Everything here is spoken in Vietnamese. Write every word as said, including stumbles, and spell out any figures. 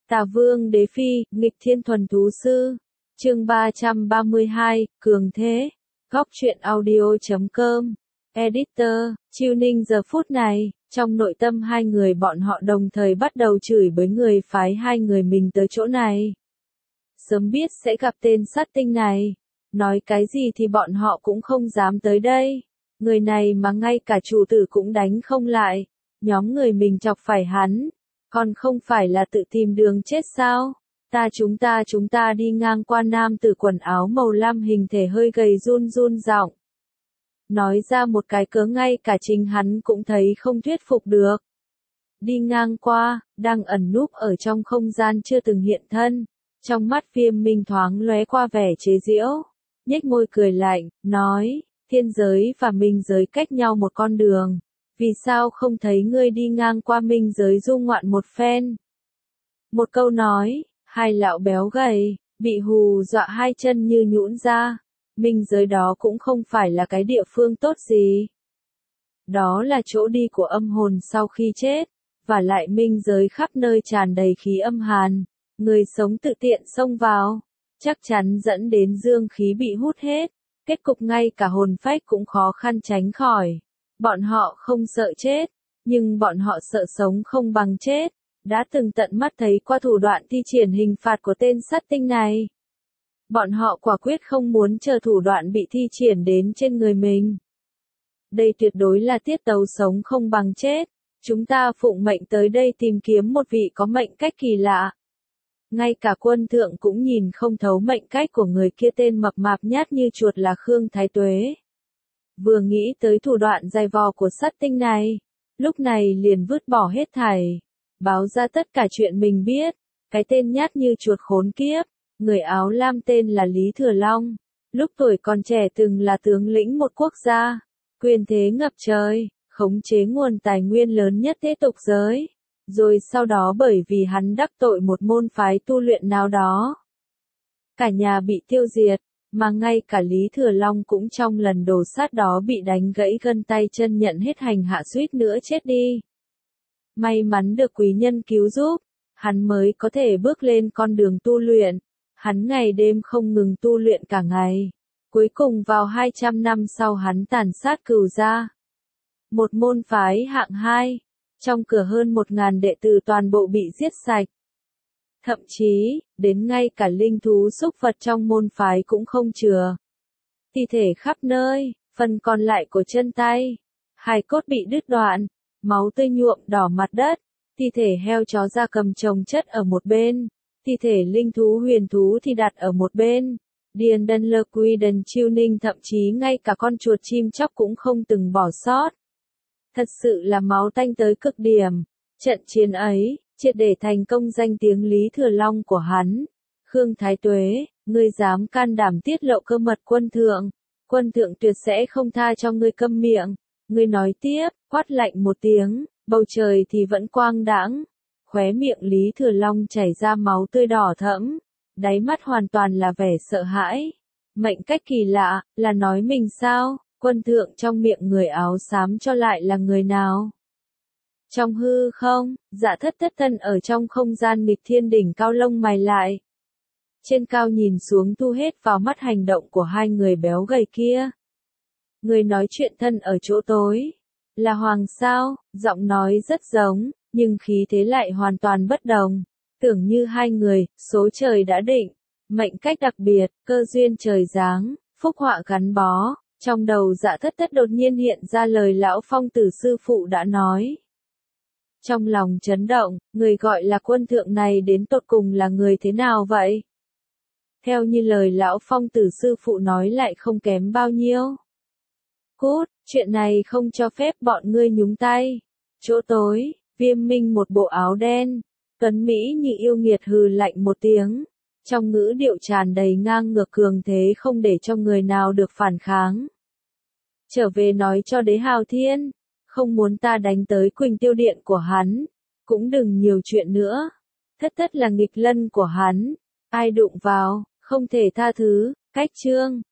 Tà Vương Đế Phi, nghịch thiên thuần thú sư. Chương ba trăm ba mươi hai, Cường Thế. Góc truyện audio chấm com. Editor, Chiêu Ninh giờ phút này, trong nội tâm hai người bọn họ đồng thời bắt đầu chửi bới người phái hai người mình tới chỗ này. Sớm biết sẽ gặp tên sát tinh này. Nói cái gì thì bọn họ cũng không dám tới đây. Người này mà ngay cả chủ tử cũng đánh không lại. Nhóm người mình chọc phải hắn. Còn không phải là tự tìm đường chết sao? Ta chúng ta chúng ta đi ngang qua nam tử quần áo màu lam hình thể hơi gầy run run giọng. Nói ra một cái cớ ngay cả chính hắn cũng thấy không thuyết phục được. Đi ngang qua, đang ẩn núp ở trong không gian chưa từng hiện thân. Trong mắt Viêm Minh thoáng lóe qua vẻ chế giễu. Nhếch môi cười lạnh, nói, thiên giới và minh giới cách nhau một con đường. Vì sao không thấy ngươi đi ngang qua minh giới du ngoạn một phen? Một câu nói, hai lão béo gầy, bị hù dọa hai chân như nhũn ra. Minh giới đó cũng không phải là cái địa phương tốt gì. Đó là chỗ đi của âm hồn sau khi chết, và lại minh giới khắp nơi tràn đầy khí âm hàn. Người sống tự tiện xông vào, chắc chắn dẫn đến dương khí bị hút hết. Kết cục ngay cả hồn phách cũng khó khăn tránh khỏi. Bọn họ không sợ chết, nhưng bọn họ sợ sống không bằng chết. Đã từng tận mắt thấy qua thủ đoạn thi triển hình phạt của tên sát tinh này. Bọn họ quả quyết không muốn chờ thủ đoạn bị thi triển đến trên người mình. Đây tuyệt đối là tiết tấu sống không bằng chết. Chúng ta phụng mệnh tới đây tìm kiếm một vị có mệnh cách kỳ lạ. Ngay cả quân thượng cũng nhìn không thấu mệnh cách của người kia tên mập mạp nhát như chuột là Khương Thái Tuế. Vừa nghĩ tới thủ đoạn dày vò của sát tinh này, lúc này liền vứt bỏ hết thảy, báo ra tất cả chuyện mình biết. Cái tên nhát như chuột khốn kiếp, người áo lam tên là Lý Thừa Long, lúc tuổi còn trẻ từng là tướng lĩnh một quốc gia, quyền thế ngập trời, khống chế nguồn tài nguyên lớn nhất thế tục giới. Rồi sau đó bởi vì hắn đắc tội một môn phái tu luyện nào đó, cả nhà bị tiêu diệt, mà ngay cả Lý Thừa Long cũng trong lần đổ sát đó bị đánh gãy gân tay chân nhận hết hành hạ suýt nữa chết đi. May mắn được quý nhân cứu giúp, hắn mới có thể bước lên con đường tu luyện. Hắn ngày đêm không ngừng tu luyện cả ngày. Cuối cùng vào hai trăm năm sau hắn tàn sát Cửu gia, một môn phái hạng hai. Trong cửa hơn một ngàn đệ tử toàn bộ bị giết sạch. Thậm chí, đến ngay cả linh thú xúc vật trong môn phái cũng không chừa. Thi thể khắp nơi, phần còn lại của chân tay, hài cốt bị đứt đoạn, máu tươi nhuộm đỏ mặt đất, thi thể heo chó gia cầm chồng chất ở một bên, thi thể linh thú huyền thú thì đặt ở một bên. Điền Đần Lơ Quy Đần Chiêu Ninh thậm chí ngay cả con chuột chim chóc cũng không từng bỏ sót. Thật sự là máu tanh tới cực điểm. Trận chiến ấy, triệt để thành công danh tiếng Lý Thừa Long của hắn. Khương Thái Tuế, ngươi dám can đảm tiết lộ cơ mật quân thượng. Quân thượng tuyệt sẽ không tha cho ngươi câm miệng. Ngươi nói tiếp, quát lạnh một tiếng, bầu trời thì vẫn quang đãng. Khóe miệng Lý Thừa Long chảy ra máu tươi đỏ thẫm. Đáy mắt hoàn toàn là vẻ sợ hãi. Mệnh cách kỳ lạ, là nói mình sao? Quân thượng trong miệng người áo xám cho lại là người nào? Trong hư không, Dạ Thất thất thân ở trong không gian nghịch thiên đỉnh cao lông mày lại. Trên cao nhìn xuống thu hết vào mắt hành động của hai người béo gầy kia. Người nói chuyện thân ở chỗ tối. Là Hoàng sao? Giọng nói rất giống, nhưng khí thế lại hoàn toàn bất đồng. Tưởng như hai người, số trời đã định. Mệnh cách đặc biệt, cơ duyên trời giáng, phúc họa gắn bó. Trong đầu Dạ Thất thất đột nhiên hiện ra lời lão phong tử sư phụ đã nói. Trong lòng chấn động, người gọi là quân thượng này đến tột cùng là người thế nào vậy? Theo như lời lão phong tử sư phụ nói lại không kém bao nhiêu. Cút, chuyện này không cho phép bọn ngươi nhúng tay. Chỗ tối, Viêm Minh một bộ áo đen, tuấn Mỹ như yêu nghiệt hừ lạnh một tiếng. Trong ngữ điệu tràn đầy ngang ngược cường thế không để cho người nào được phản kháng. Trở về nói cho Đế Hào Thiên, không muốn ta đánh tới Quỳnh Tiêu Điện của hắn, cũng đừng nhiều chuyện nữa. Thất thất là nghịch lân của hắn, ai đụng vào, không thể tha thứ. Cách chương